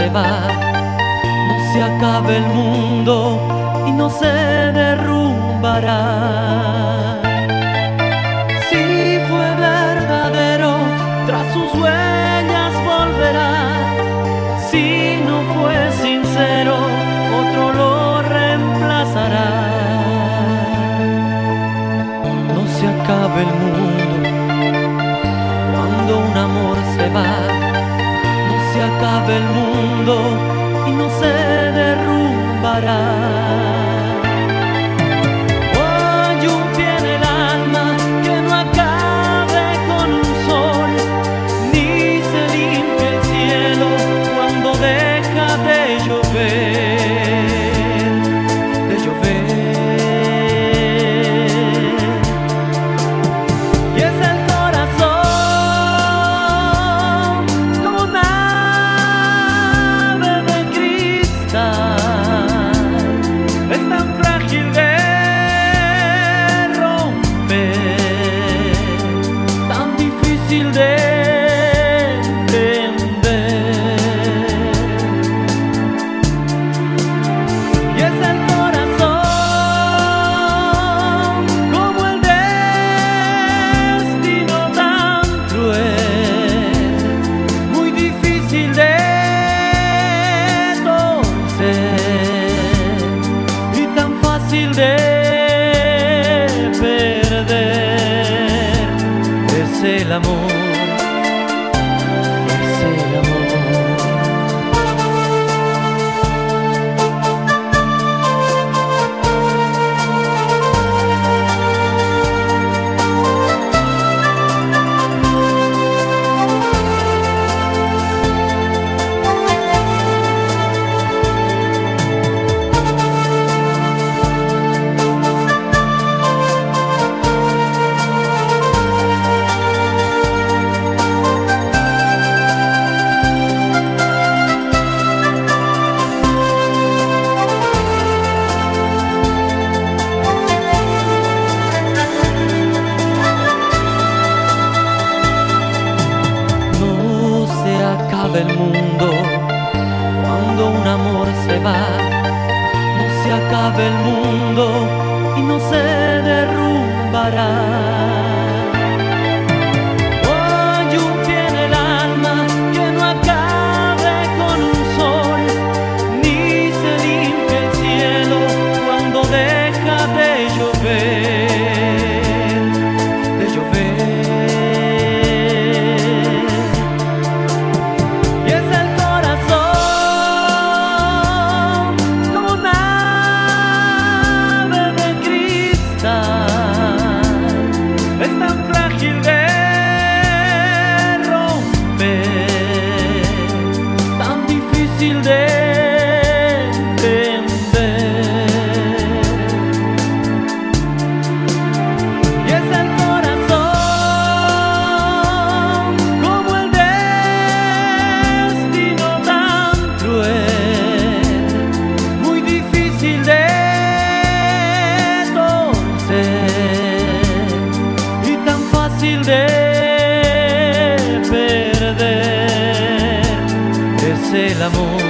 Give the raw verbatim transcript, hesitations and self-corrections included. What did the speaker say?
se va, no se acabe el mundo y no se derrumbará. Si fue verdadero, tras sus huellas volverá. Si no fue sincero, otro lo reemplazará. No se acabe el mundo cuando un amor se va, no se acabe el mundo y no se derrumbará. Hoy un pie en el alma que no acabe con un sol, ni se limpie el cielo cuando deja de llover, de llover. Y es el corazón como una ave de cristal, es tan frágil de romper, tan difícil de entender. Y es el corazón como el destino tan cruel, muy difícil de torcer y tan fácil de perder. Es el amor, es el amor. El mundo cuando un amor se va, no se acabe el mundo y no se derrumbará. Hoy un pie en el alma que no acabe con un sol, ni se limpie el cielo cuando deja de llover, de llover. Es tan frágil de romper, tan difícil de entender. Y es el corazón como el destino tan cruel, muy difícil de de perder. Es el amor.